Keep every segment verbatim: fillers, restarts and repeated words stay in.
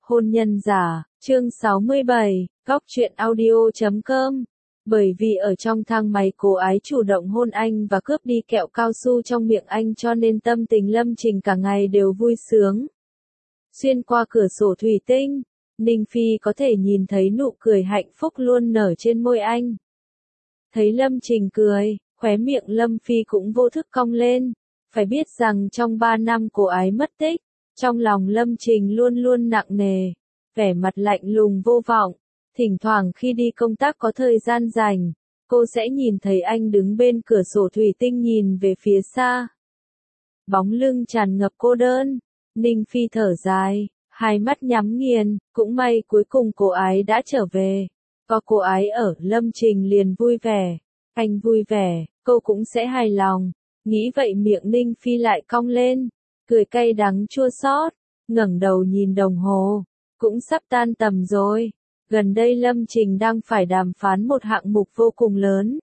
Hôn nhân giả, chương sáu mươi bảy, góc truyện audio chấm com. Bởi vì ở trong thang máy cô ái chủ động hôn anh và cướp đi kẹo cao su trong miệng anh cho nên tâm tình Lâm Trình cả ngày đều vui sướng. Xuyên qua cửa sổ thủy tinh, Ninh Phi có thể nhìn thấy nụ cười hạnh phúc luôn nở trên môi anh. Thấy Lâm Trình cười, khóe miệng Lâm Phi cũng vô thức cong lên. Phải biết rằng trong ba năm cô ái mất tích, trong lòng Lâm Trình luôn luôn nặng nề, vẻ mặt lạnh lùng vô vọng. Thỉnh thoảng khi đi công tác có thời gian rảnh, cô sẽ nhìn thấy anh đứng bên cửa sổ thủy tinh nhìn về phía xa. Bóng lưng tràn ngập cô đơn, Ninh Phi thở dài, hai mắt nhắm nghiền, cũng may cuối cùng cô ái đã trở về. Có cô ái ở, Lâm Trình liền vui vẻ. Anh vui vẻ, cô cũng sẽ hài lòng. Nghĩ vậy miệng Ninh Phi lại cong lên, cười cay đắng chua xót, ngẩng đầu nhìn đồng hồ, cũng sắp tan tầm rồi. Gần đây Lâm Trình đang phải đàm phán một hạng mục vô cùng lớn.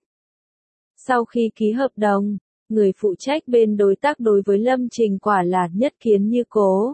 Sau khi ký hợp đồng, người phụ trách bên đối tác đối với Lâm Trình quả là nhất kiến như cố.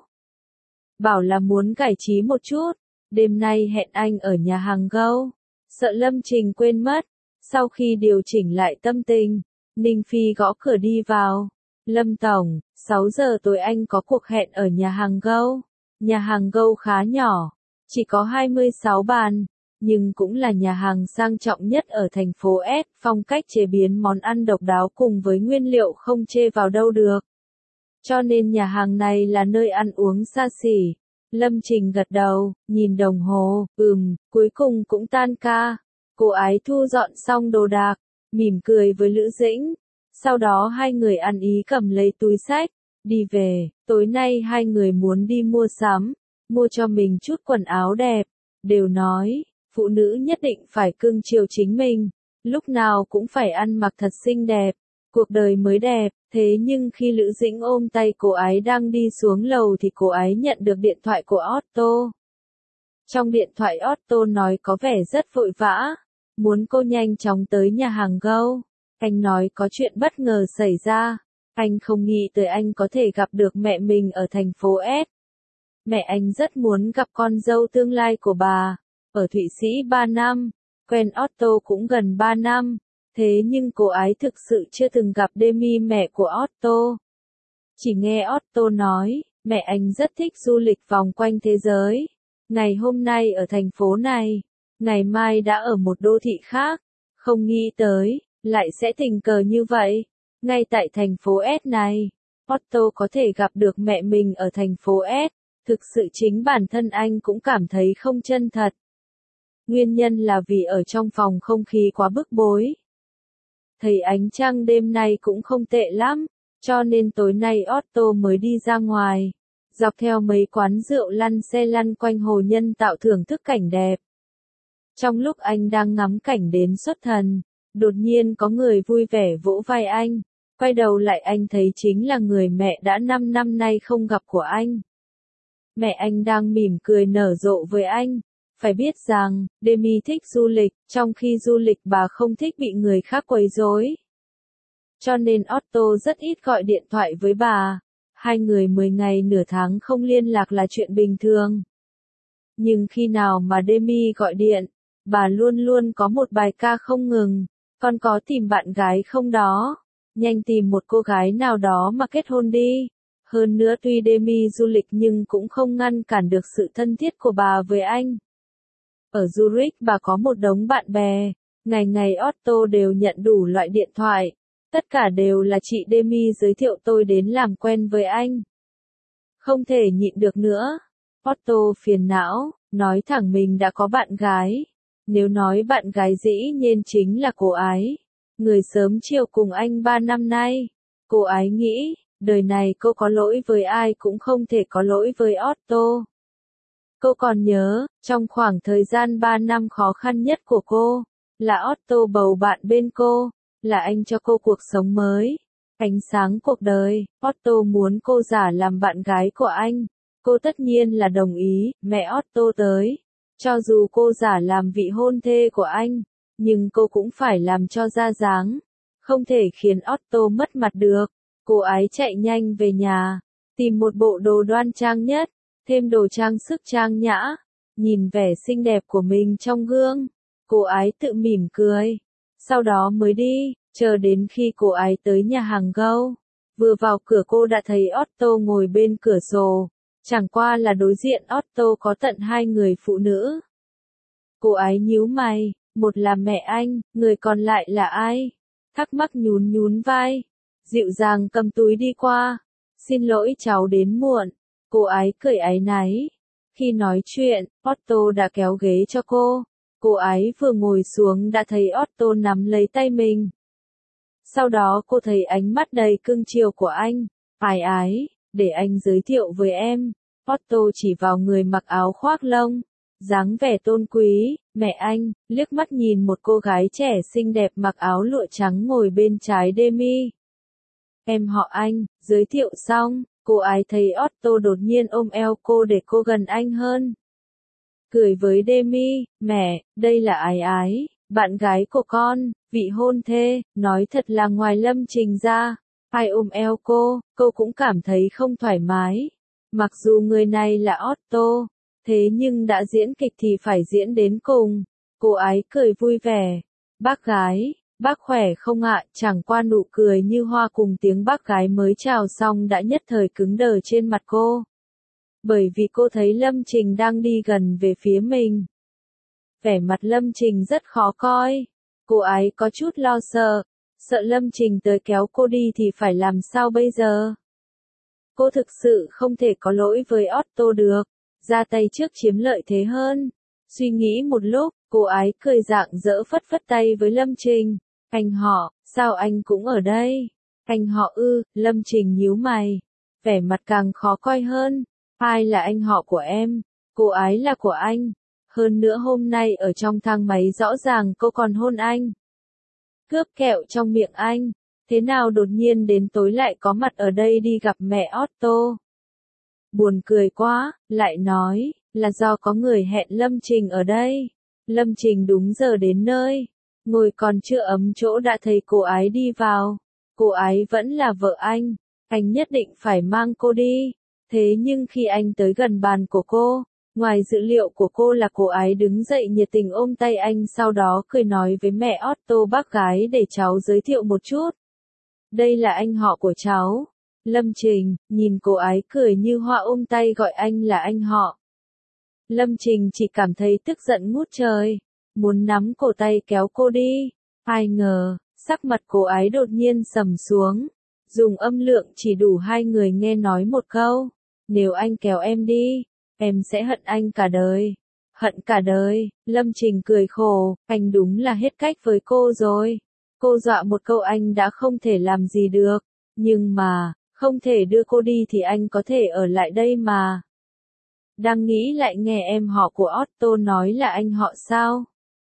Bảo là muốn giải trí một chút, đêm nay hẹn anh ở nhà hàng Gâu. Sợ Lâm Trình quên mất, sau khi điều chỉnh lại tâm tình, Ninh Phi gõ cửa đi vào. Lâm Tổng, sáu giờ tối anh có cuộc hẹn ở nhà hàng Gâu. Nhà hàng Gâu khá nhỏ, chỉ có hai mươi sáu bàn, nhưng cũng là nhà hàng sang trọng nhất ở thành phố S, phong cách chế biến món ăn độc đáo cùng với nguyên liệu không chê vào đâu được. Cho nên nhà hàng này là nơi ăn uống xa xỉ. Lâm Trình gật đầu, nhìn đồng hồ, ừm, cuối cùng cũng tan ca. Cô ái thu dọn xong đồ đạc, mỉm cười với Lữ Dĩnh. Sau đó hai người ăn ý cầm lấy túi xách, đi về. Tối nay hai người muốn đi mua sắm, mua cho mình chút quần áo đẹp. Đều nói, phụ nữ nhất định phải cưng chiều chính mình, lúc nào cũng phải ăn mặc thật xinh đẹp, cuộc đời mới đẹp. Thế nhưng khi Lữ Dĩnh ôm tay cô ái đang đi xuống lầu thì cô ái nhận được điện thoại của Otto. Trong điện thoại Otto nói có vẻ rất vội vã, muốn cô nhanh chóng tới nhà hàng Gâu. Anh nói có chuyện bất ngờ xảy ra, anh không nghĩ tới anh có thể gặp được mẹ mình ở thành phố S. Mẹ anh rất muốn gặp con dâu tương lai của bà, ở Thụy Sĩ ba năm, quen Otto cũng gần ba năm. Thế nhưng cô ái thực sự chưa từng gặp Demi mẹ của Otto. Chỉ nghe Otto nói, mẹ anh rất thích du lịch vòng quanh thế giới. Ngày hôm nay ở thành phố này, ngày mai đã ở một đô thị khác. Không nghĩ tới, lại sẽ tình cờ như vậy. Ngay tại thành phố S này, Otto có thể gặp được mẹ mình ở thành phố S. Thực sự chính bản thân anh cũng cảm thấy không chân thật. Nguyên nhân là vì ở trong phòng không khí quá bức bối. Thấy ánh trăng đêm nay cũng không tệ lắm, cho nên tối nay Otto mới đi ra ngoài, dọc theo mấy quán rượu lăn xe lăn quanh hồ nhân tạo thưởng thức cảnh đẹp. Trong lúc anh đang ngắm cảnh đến xuất thần, đột nhiên có người vui vẻ vỗ vai anh, quay đầu lại anh thấy chính là người mẹ đã năm năm nay không gặp của anh. Mẹ anh đang mỉm cười nở rộ với anh. Phải biết rằng, Demi thích du lịch, trong khi du lịch bà không thích bị người khác quấy rối. Cho nên Otto rất ít gọi điện thoại với bà. Hai người mười ngày nửa tháng không liên lạc là chuyện bình thường. Nhưng khi nào mà Demi gọi điện, bà luôn luôn có một bài ca không ngừng. Con có tìm bạn gái không đó? Nhanh tìm một cô gái nào đó mà kết hôn đi. Hơn nữa tuy Demi du lịch nhưng cũng không ngăn cản được sự thân thiết của bà với anh. Ở Zurich bà có một đống bạn bè, ngày ngày Otto đều nhận đủ loại điện thoại, tất cả đều là chị Demi giới thiệu tôi đến làm quen với anh. Không thể nhịn được nữa, Otto phiền não, nói thẳng mình đã có bạn gái. Nếu nói bạn gái dĩ nhiên chính là cô ái, người sớm chiều cùng anh ba năm nay. Cô ái nghĩ, đời này cô có lỗi với ai cũng không thể có lỗi với Otto. Cô còn nhớ, trong khoảng thời gian ba năm khó khăn nhất của cô, là Otto bầu bạn bên cô, là anh cho cô cuộc sống mới, ánh sáng cuộc đời. Otto muốn cô giả làm bạn gái của anh. Cô tất nhiên là đồng ý, mẹ Otto tới. Cho dù cô giả làm vị hôn thê của anh, nhưng cô cũng phải làm cho ra dáng. Không thể khiến Otto mất mặt được. Cô ái chạy nhanh về nhà, tìm một bộ đồ đoan trang nhất. thêm đồ trang sức trang nhã, nhìn vẻ xinh đẹp của mình trong gương. Cô ái tự mỉm cười, sau đó mới đi, chờ đến khi cô ái tới nhà hàng Go. Vừa vào cửa cô đã thấy Otto ngồi bên cửa sổ, chẳng qua là đối diện Otto có tận hai người phụ nữ. Cô ái nhíu mày, một là mẹ anh, người còn lại là ai? Thắc mắc nhún nhún vai, dịu dàng cầm túi đi qua. Xin lỗi cháu đến muộn. Cô ái cười áy náy. Khi nói chuyện, Otto đã kéo ghế cho cô. Cô ái vừa ngồi xuống đã thấy Otto nắm lấy tay mình. Sau đó cô thấy ánh mắt đầy cưng chiều của anh. Ái ái, để anh giới thiệu với em. Otto chỉ vào người mặc áo khoác lông, dáng vẻ tôn quý, mẹ anh, liếc mắt nhìn một cô gái trẻ xinh đẹp mặc áo lụa trắng ngồi bên trái Demi. Em họ anh, giới thiệu xong, cô ái thấy Otto đột nhiên ôm eo cô để cô gần anh hơn. Cười với Demi, mẹ, đây là Ái Ái, bạn gái của con, vị hôn thê, nói thật là ngoài Lâm Trình ra, ai ôm eo cô, cô cũng cảm thấy không thoải mái. Mặc dù người này là Otto, thế nhưng đã diễn kịch thì phải diễn đến cùng. Cô ái cười vui vẻ. Bác gái, bác khỏe không ạ? Chẳng qua nụ cười như hoa cùng tiếng bác gái mới chào xong đã nhất thời cứng đờ trên mặt cô. Bởi vì cô thấy Lâm Trình đang đi gần về phía mình. Vẻ mặt Lâm Trình rất khó coi. Cô ái có chút lo sợ. Sợ Lâm Trình tới kéo cô đi thì phải làm sao bây giờ? Cô thực sự không thể có lỗi với Otto được. Ra tay trước chiếm lợi thế hơn. Suy nghĩ một lúc, cô ái cười rạng rỡ phất phất tay với Lâm Trình. Anh họ, sao anh cũng ở đây? Anh họ ư? Lâm Trình nhíu mày. Vẻ mặt càng khó coi hơn. Ai là anh họ của em? Cô ái là của anh. Hơn nữa hôm nay ở trong thang máy rõ ràng cô còn hôn anh. Cướp kẹo trong miệng anh. Thế nào đột nhiên đến tối lại có mặt ở đây đi gặp mẹ Otto? Buồn cười quá, lại nói, là do có người hẹn Lâm Trình ở đây. Lâm Trình đúng giờ đến nơi. Ngồi còn chưa ấm chỗ đã thấy cô ái đi vào. Cô ái vẫn là vợ anh. Anh nhất định phải mang cô đi. Thế nhưng khi anh tới gần bàn của cô, ngoài dự liệu của cô là cô ái đứng dậy nhiệt tình ôm tay anh, sau đó cười nói với mẹ Otto, bác gái để cháu giới thiệu một chút. Đây là anh họ của cháu. Lâm Trình, nhìn cô ái cười như hoa ôm tay gọi anh là anh họ. Lâm Trình chỉ cảm thấy tức giận ngút trời, muốn nắm cổ tay kéo cô đi. Ai ngờ, sắc mặt cô ái đột nhiên sầm xuống, dùng âm lượng chỉ đủ hai người nghe nói một câu. Nếu anh kéo em đi, em sẽ hận anh cả đời. Hận cả đời, Lâm Trình cười khổ, anh đúng là hết cách với cô rồi. Cô dọa một câu anh đã không thể làm gì được, nhưng mà, không thể đưa cô đi thì anh có thể ở lại đây mà. Đang nghĩ lại nghe em họ của Otto nói là anh họ sao?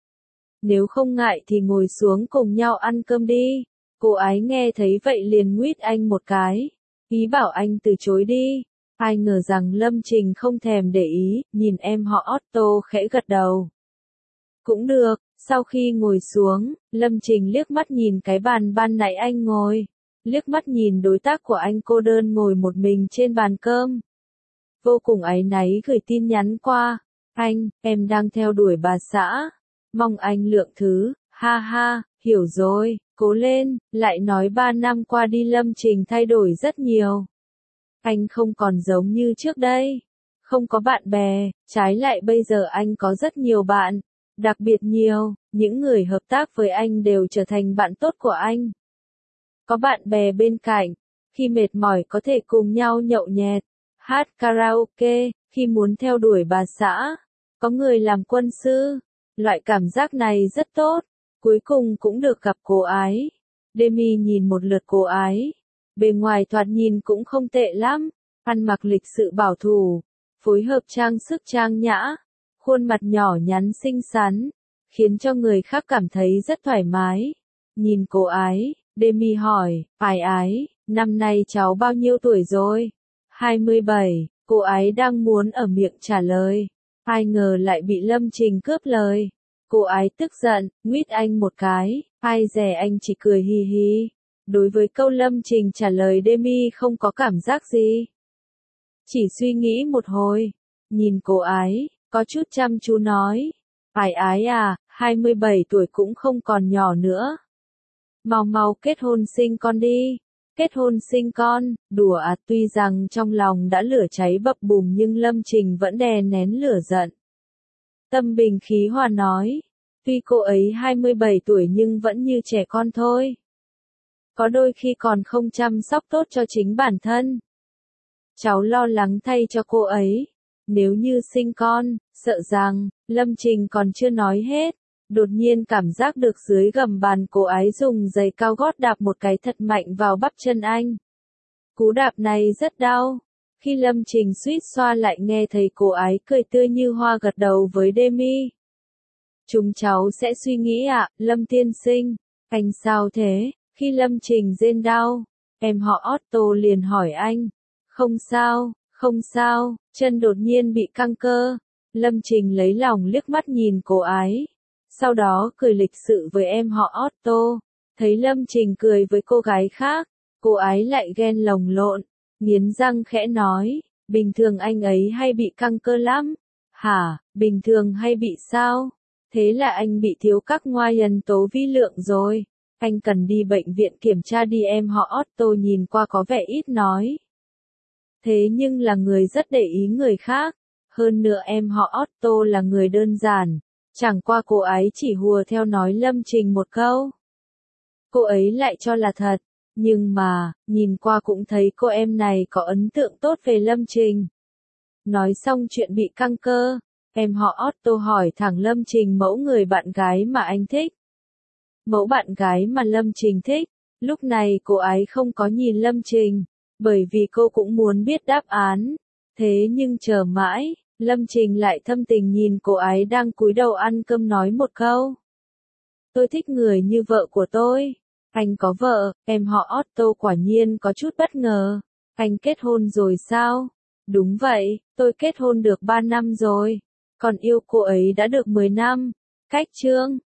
Nếu không ngại thì ngồi xuống cùng nhau ăn cơm đi. Cô ái nghe thấy vậy liền nguyết anh một cái, ý bảo anh từ chối đi. Ai ngờ rằng Lâm Trình không thèm để ý, nhìn em họ Otto khẽ gật đầu. Cũng được, sau khi ngồi xuống, Lâm Trình liếc mắt nhìn cái bàn ban nãy anh ngồi. Liếc mắt nhìn đối tác của anh cô đơn ngồi một mình trên bàn cơm. Vô cùng áy náy gửi tin nhắn qua. Anh, em đang theo đuổi bà xã. Mong anh lượng thứ, ha ha, hiểu rồi, cố lên, lại nói ba năm qua đi Lâm Trình thay đổi rất nhiều. Anh không còn giống như trước đây. Không có bạn bè, trái lại bây giờ anh có rất nhiều bạn. Đặc biệt nhiều, những người hợp tác với anh đều trở thành bạn tốt của anh. Có bạn bè bên cạnh, khi mệt mỏi có thể cùng nhau nhậu nhẹt, hát karaoke, khi muốn theo đuổi bà xã, có người làm quân sư. Loại cảm giác này rất tốt, cuối cùng cũng được gặp cô ái. Demi nhìn một lượt cô ái, bề ngoài thoạt nhìn cũng không tệ lắm, ăn mặc lịch sự bảo thủ, phối hợp trang sức trang nhã, khuôn mặt nhỏ nhắn xinh xắn, khiến cho người khác cảm thấy rất thoải mái. Nhìn cô ái, Demi hỏi, Ái Ái, năm nay cháu bao nhiêu tuổi rồi? hai mươi bảy, cô ái đang muốn ở miệng trả lời. Ai ngờ lại bị Lâm Trình cướp lời. Cô ái tức giận, nguyết anh một cái, ai dè anh chỉ cười hì hì. Đối với câu Lâm Trình trả lời Demi không có cảm giác gì. Chỉ suy nghĩ một hồi, nhìn cô ái, có chút chăm chú nói. Ái ái à, hai mươi bảy tuổi cũng không còn nhỏ nữa. Mau mau kết hôn sinh con đi. Kết hôn sinh con, đùa à, tuy rằng trong lòng đã lửa cháy bập bùng nhưng Lâm Trình vẫn đè nén lửa giận. Tâm bình khí hòa nói, tuy cô ấy hai mươi bảy tuổi nhưng vẫn như trẻ con thôi. Có đôi khi còn không chăm sóc tốt cho chính bản thân. Cháu lo lắng thay cho cô ấy. Nếu như sinh con, sợ rằng, Lâm Trình còn chưa nói hết. Đột nhiên cảm giác được dưới gầm bàn cô ái dùng giày cao gót đạp một cái thật mạnh vào bắp chân anh. Cú đạp này rất đau. Khi Lâm Trình suýt xoa lại nghe thấy cô ái cười tươi như hoa gật đầu với Demi. Chúng cháu sẽ suy nghĩ ạ, à, Lâm tiên sinh. Anh sao thế? Khi Lâm Trình rên đau, em họ Otto liền hỏi anh. Không sao, không sao, chân đột nhiên bị căng cơ. Lâm Trình lấy lòng liếc mắt nhìn cô ái. Sau đó cười lịch sự với em họ Otto. Thấy Lâm Trình cười với cô gái khác, cô ái lại ghen lồng lộn, nghiến răng khẽ nói, bình thường anh ấy hay bị căng cơ lắm. Hả, bình thường hay bị sao? Thế là anh bị thiếu các ngoại nhân tố vi lượng rồi. Anh cần đi bệnh viện kiểm tra đi, em họ Otto nhìn qua có vẻ ít nói. Thế nhưng là người rất để ý người khác. Hơn nữa em họ Otto là người đơn giản. Chẳng qua cô ấy chỉ hùa theo nói Lâm Trình một câu. Cô ấy lại cho là thật. Nhưng mà, nhìn qua cũng thấy cô em này có ấn tượng tốt về Lâm Trình. Nói xong chuyện bị căng cơ, em họ Otto hỏi thẳng Lâm Trình mẫu người bạn gái mà anh thích. Mẫu bạn gái mà Lâm Trình thích. Lúc này cô ấy không có nhìn Lâm Trình, bởi vì cô cũng muốn biết đáp án. Thế nhưng chờ mãi, Lâm Trình lại thâm tình nhìn cô ấy đang cúi đầu ăn cơm nói một câu. Tôi thích người như vợ của tôi. Anh có vợ, em họ Otto quả nhiên có chút bất ngờ. Anh kết hôn rồi sao? Đúng vậy, tôi kết hôn được ba năm rồi. Còn yêu cô ấy đã được mười năm. Cách chương